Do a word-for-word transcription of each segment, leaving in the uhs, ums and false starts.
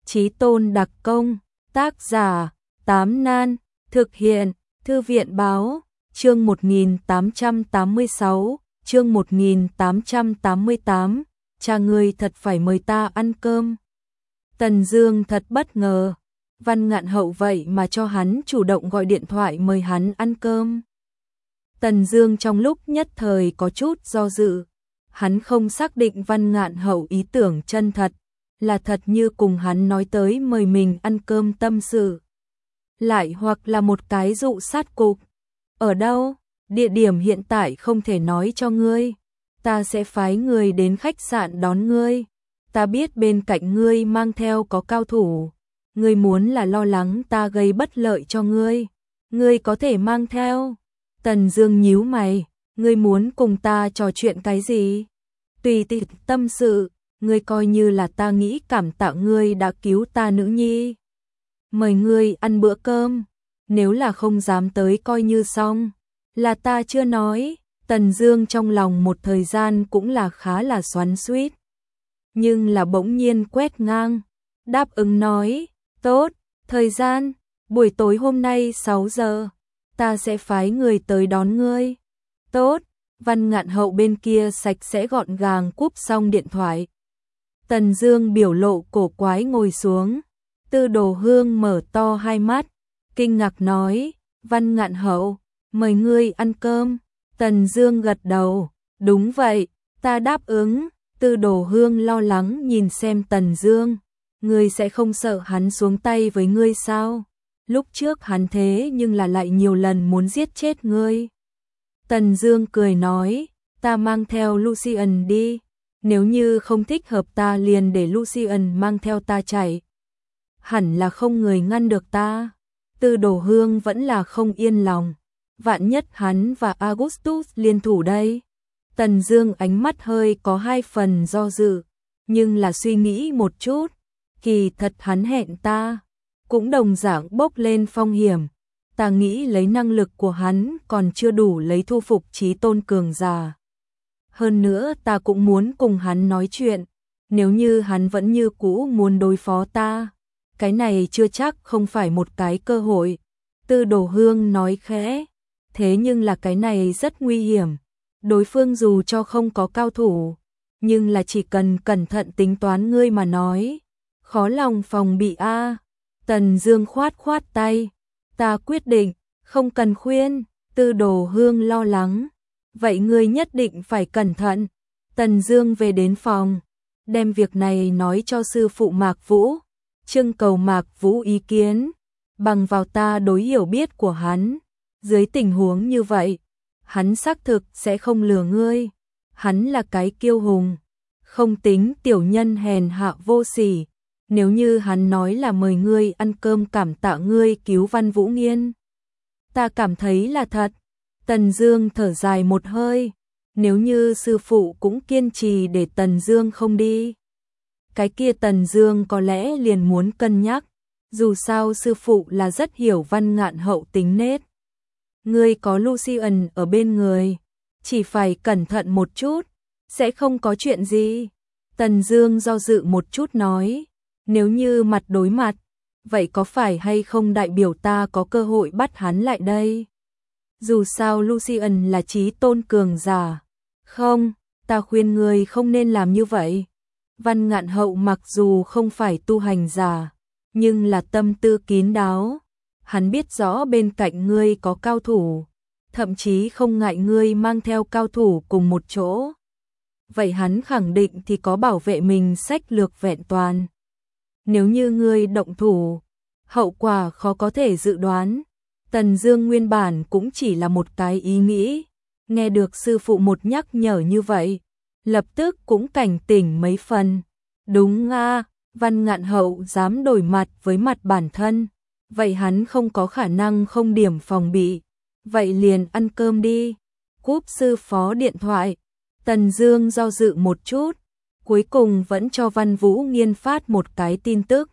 Chí Tôn đặc công, tác giả, Tám Nan, thực hiện, Thư viện báo, chương một nghìn tám trăm tám mươi sáu, chương một nghìn tám trăm tám mươi tám, cha ngươi thật phải mời ta ăn cơm. Tần Dương thật bất ngờ, Văn Ngạn Hậu vậy mà cho hắn chủ động gọi điện thoại mời hắn ăn cơm. Tần Dương trong lúc nhất thời có chút do dự, hắn không xác định Văn Ngạn Hậu ý tưởng chân thật, là thật như cùng hắn nói tới mời mình ăn cơm tâm sự, lại hoặc là một cái dụ sát cục. Ở đâu? Địa điểm hiện tại không thể nói cho ngươi, ta sẽ phái người đến khách sạn đón ngươi. Ta biết bên cạnh ngươi mang theo có cao thủ, ngươi muốn là lo lắng ta gây bất lợi cho ngươi, ngươi có thể mang theo. Tần Dương nhíu mày, ngươi muốn cùng ta trò chuyện cái gì? Tùy tiện tâm sự, ngươi coi như là ta nghĩ cảm tạ ngươi đã cứu ta nữ nhi. Mời ngươi ăn bữa cơm, nếu là không dám tới coi như xong, là ta chưa nói. Tần Dương trong lòng một thời gian cũng là khá là xoắn xuýt, nhưng là bỗng nhiên quét ngang, đáp ứng nói, tốt, thời gian, buổi tối hôm nay sáu giờ, ta sẽ phái người tới đón ngươi. Tốt. Văn Ngạn Hậu bên kia sạch sẽ gọn gàng cúp xong điện thoại. Tần Dương biểu lộ cổ quái ngồi xuống, Tư Đồ Hương mở to hai mắt, kinh ngạc nói, Văn Ngạn Hậu, mời ngươi ăn cơm. Tần Dương gật đầu, đúng vậy, ta đáp ứng. Tư Đồ Hương lo lắng nhìn xem Tần Dương, ngươi sẽ không sợ hắn xuống tay với ngươi sao? Lúc trước hắn thế nhưng là lại nhiều lần muốn giết chết ngươi. Tần Dương cười nói, ta mang theo Lucian đi, nếu như không thích hợp ta liền để Lucian mang theo ta chạy. Hẳn là không người ngăn được ta. Tư Đồ Hương vẫn là không yên lòng, vạn nhất hắn và Augustus liên thủ đây. Tần Dương ánh mắt hơi có hai phần do dự, nhưng là suy nghĩ một chút, kỳ thật hắn hẹn ta, cũng đồng dạng bốc lên phong hiểm. Ta nghĩ lấy năng lực của hắn còn chưa đủ lấy thu phục Chí Tôn cường giả. Hơn nữa ta cũng muốn cùng hắn nói chuyện, nếu như hắn vẫn như cũ muốn đối phó ta, cái này chưa chắc không phải một cái cơ hội. Tư Đồ Hương nói khẽ, thế nhưng là cái này rất nguy hiểm. Đối phương dù cho không có cao thủ, nhưng là chỉ cần cẩn thận tính toán ngươi mà nói, khó lòng phòng bị a. À. Tần Dương khoát khoát tay, ta quyết định, không cần khuyên. Tư Đồ Hương lo lắng, vậy ngươi nhất định phải cẩn thận. Tần Dương về đến phòng, đem việc này nói cho sư phụ Mạc Vũ, trưng cầu Mạc Vũ ý kiến. Bằng vào ta đối hiểu biết của hắn, dưới tình huống như vậy, hắn xác thực sẽ không lừa ngươi. Hắn là cái kiêu hùng, không tính tiểu nhân hèn hạ vô sỉ. Nếu như hắn nói là mời ngươi ăn cơm cảm tạ ngươi cứu Văn Vũ Nghiên, ta cảm thấy là thật. Tần Dương thở dài một hơi, nếu như sư phụ cũng kiên trì để Tần Dương không đi, cái kia Tần Dương có lẽ liền muốn cân nhắc, dù sao sư phụ là rất hiểu Văn Ngạn Hậu tính nết. Ngươi có Lucian ở bên người, chỉ phải cẩn thận một chút, sẽ không có chuyện gì. Tần Dương do dự một chút nói, nếu như mặt đối mặt, vậy có phải hay không đại biểu ta có cơ hội bắt hắn lại đây? Dù sao Lucian là Chí Tôn cường giả. Không, ta khuyên ngươi không nên làm như vậy. Văn Ngạn Hậu mặc dù không phải tu hành giả, nhưng là tâm tư kín đáo. Hắn biết rõ bên cạnh ngươi có cao thủ, thậm chí không ngại ngươi mang theo cao thủ cùng một chỗ. Vậy hắn khẳng định thì có bảo vệ mình sách lược vẹn toàn. Nếu như ngươi động thủ, hậu quả khó có thể dự đoán. Tần Dương nguyên bản cũng chỉ là một cái ý nghĩ, nghe được sư phụ một nhắc nhở như vậy, lập tức cũng cảnh tỉnh mấy phần. Đúng a, Văn Ngạn Hậu dám đổi mặt với mặt bản thân, vậy hắn không có khả năng không điểm phòng bị. Vậy liền ăn cơm đi. Cúp sư phó điện thoại, Tần Dương do dự một chút, cuối cùng vẫn cho Văn Vũ Nghiên phát một cái tin tức.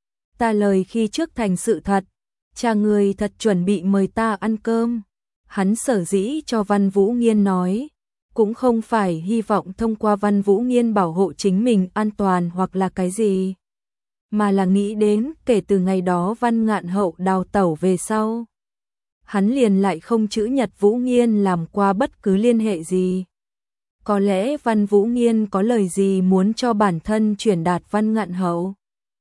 Ta lời khi trước thành sự thật, cha người thật chuẩn bị mời ta ăn cơm. Hắn sở dĩ cho Văn Vũ Nghiên nói, cũng không phải hy vọng thông qua Văn Vũ Nghiên bảo hộ chính mình an toàn hoặc là cái gì. mà là nghĩ đến kể từ ngày đó Văn Ngạn Hậu đào tẩu về sau. Hắn liền lại không chữ Nhật Vũ Nghiên làm qua bất cứ liên hệ gì. Có lẽ Văn Vũ Nghiên có lời gì muốn cho bản thân truyền đạt Văn Ngạn Hậu.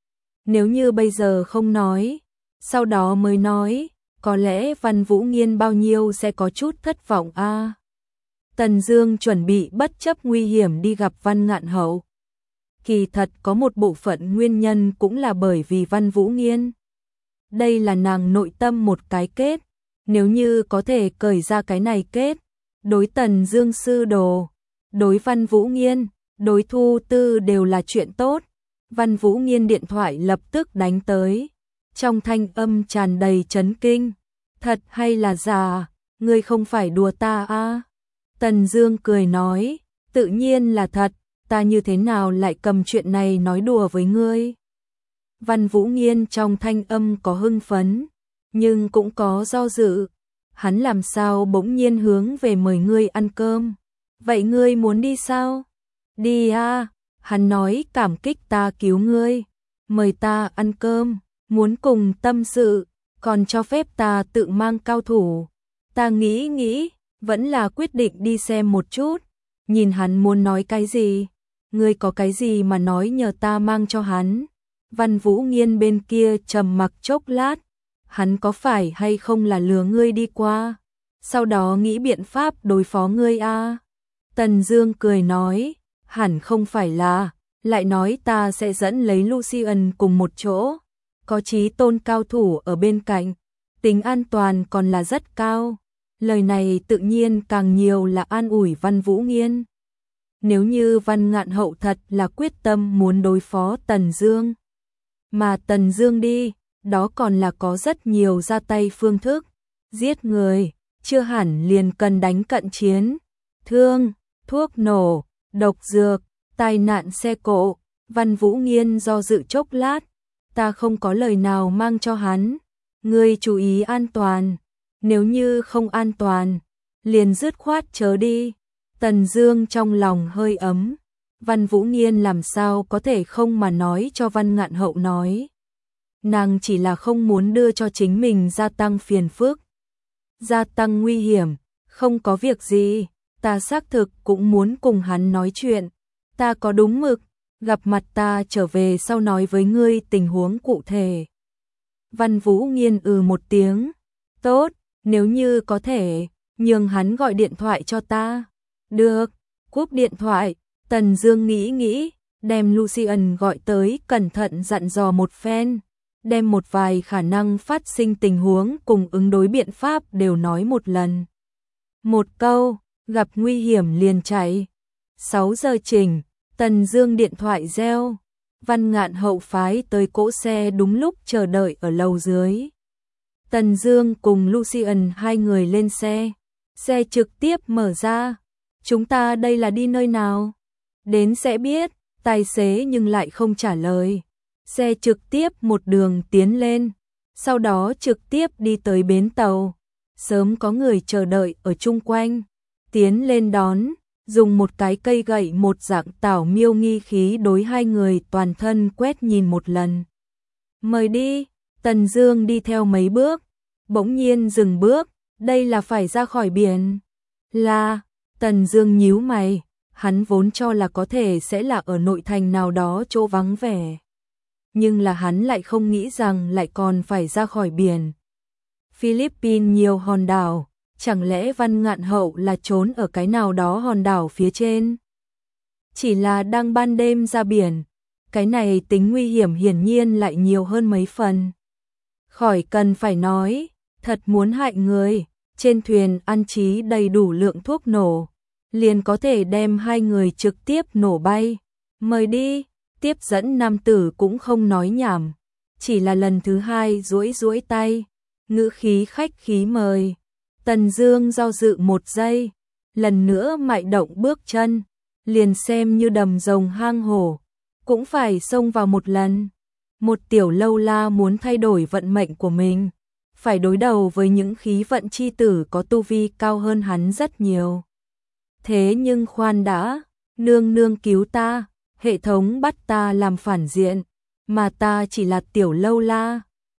Nếu như bây giờ không nói, sau đó mới nói, có lẽ Văn Vũ Nghiên bao nhiêu sẽ có chút thất vọng a. À, Tần Dương chuẩn bị bất chấp nguy hiểm đi gặp Văn Ngạn Hậu. Kỳ thật có một bộ phận nguyên nhân cũng là bởi vì Văn Vũ Nghiên. Đây là nàng nội tâm một cái kết, nếu như có thể cởi ra cái này kết, đối Tần Dương sư đồ, đối Văn Vũ Nghiên, đối Thu Tư đều là chuyện tốt. Văn Vũ Nghiên điện thoại lập tức đánh tới, trong thanh âm tràn đầy chấn kinh. Thật hay là giả, ngươi không phải đùa ta à? Tần Dương cười nói, tự nhiên là thật, ta như thế nào lại cầm chuyện này nói đùa với ngươi. Văn Vũ Nghiên trong thanh âm có hưng phấn, nhưng cũng có do dự. Hắn làm sao bỗng nhiên hướng về mời ngươi ăn cơm? Vậy ngươi muốn đi sao? Đi à, hắn nói cảm kích ta cứu ngươi, mời ta ăn cơm, muốn cùng tâm sự, còn cho phép ta tự mang cao thủ. Ta nghĩ nghĩ, vẫn là quyết định đi xem một chút, nhìn hắn muốn nói cái gì. Ngươi có cái gì mà nói nhờ ta mang cho hắn? Văn Vũ Nghiên bên kia trầm mặc chốc lát, hắn có phải hay không là lừa ngươi đi qua, sau đó nghĩ biện pháp đối phó ngươi a? À? Tần Dương cười nói, hẳn không phải là, lại nói ta sẽ dẫn lấy Lucian cùng một chỗ, có chí tôn cao thủ ở bên cạnh, tính an toàn còn là rất cao. Lời này tự nhiên càng nhiều là an ủi Văn Vũ Nghiên. Nếu như Văn Ngạn Hậu thật là quyết tâm muốn đối phó Tần Dương, mà Tần Dương đi, đó còn là có rất nhiều ra tay phương thức, giết người, chưa hẳn liền cần đánh cận chiến, thương, thuốc nổ, độc dược, tai nạn xe cộ. Văn Vũ Nghiên do dự chốc lát, ta không có lời nào mang cho hắn, ngươi chú ý an toàn, nếu như không an toàn, liền dứt khoát chớ đi. Tần Dương trong lòng hơi ấm, Văn Vũ Nghiên làm sao có thể không mà nói cho Văn Ngạn Hậu nói. Nàng chỉ là không muốn đưa cho chính mình gia tăng phiền phức, gia tăng nguy hiểm, không có việc gì, ta xác thực cũng muốn cùng hắn nói chuyện, ta có đúng mực, gặp mặt ta trở về sau nói với ngươi tình huống cụ thể. Văn Vũ Nghiên ừ một tiếng, tốt, nếu như có thể, nhường hắn gọi điện thoại cho ta. Được, cúp điện thoại, Tần Dương nghĩ nghĩ, đem Lucian gọi tới cẩn thận dặn dò một phen, đem một vài khả năng phát sinh tình huống cùng ứng đối biện pháp đều nói một lần. Một câu, gặp nguy hiểm liền chạy. sáu giờ chỉnh, Tần Dương điện thoại reo, Văn Ngạn Hậu phái tới cỗ xe đúng lúc chờ đợi ở lầu dưới. Tần Dương cùng Lucian hai người lên xe, xe trực tiếp mở ra. Chúng ta đây là đi nơi nào? Đến sẽ biết, tài xế nhưng lại không trả lời. Xe trực tiếp một đường tiến lên, sau đó trực tiếp đi tới bến tàu. Sớm có người chờ đợi ở chung quanh, tiến lên đón, dùng một cái cây gậy một dạng tảo miêu nghi khí đối hai người toàn thân quét nhìn một lần. Mời đi, Tần Dương đi theo mấy bước, bỗng nhiên dừng bước, đây là phải ra khỏi biển. Là, Tần Dương nhíu mày, hắn vốn cho là có thể sẽ là ở nội thành nào đó chỗ vắng vẻ. Nhưng là hắn lại không nghĩ rằng lại còn phải ra khỏi biển. Philippines nhiều hòn đảo, chẳng lẽ Văn Ngạn Hậu là trốn ở cái nào đó hòn đảo phía trên? Chỉ là đang ban đêm ra biển, cái này tính nguy hiểm hiển nhiên lại nhiều hơn mấy phần. Khỏi cần phải nói, thật muốn hại người, trên thuyền ăn trí đầy đủ lượng thuốc nổ, liền có thể đem hai người trực tiếp nổ bay. Mời đi, tiếp dẫn nam tử cũng không nói nhảm, chỉ là lần thứ hai duỗi duỗi tay, ngữ khí khách khí mời. Tần Dương do dự một giây, lần nữa mại động bước chân, liền xem như đầm rồng hang hổ, cũng phải xông vào một lần. Một tiểu lâu la muốn thay đổi vận mệnh của mình, phải đối đầu với những khí vận chi tử có tu vi cao hơn hắn rất nhiều. Thế nhưng khoan đã, nương nương cứu ta, hệ thống bắt ta làm phản diện, mà ta chỉ là tiểu lâu la.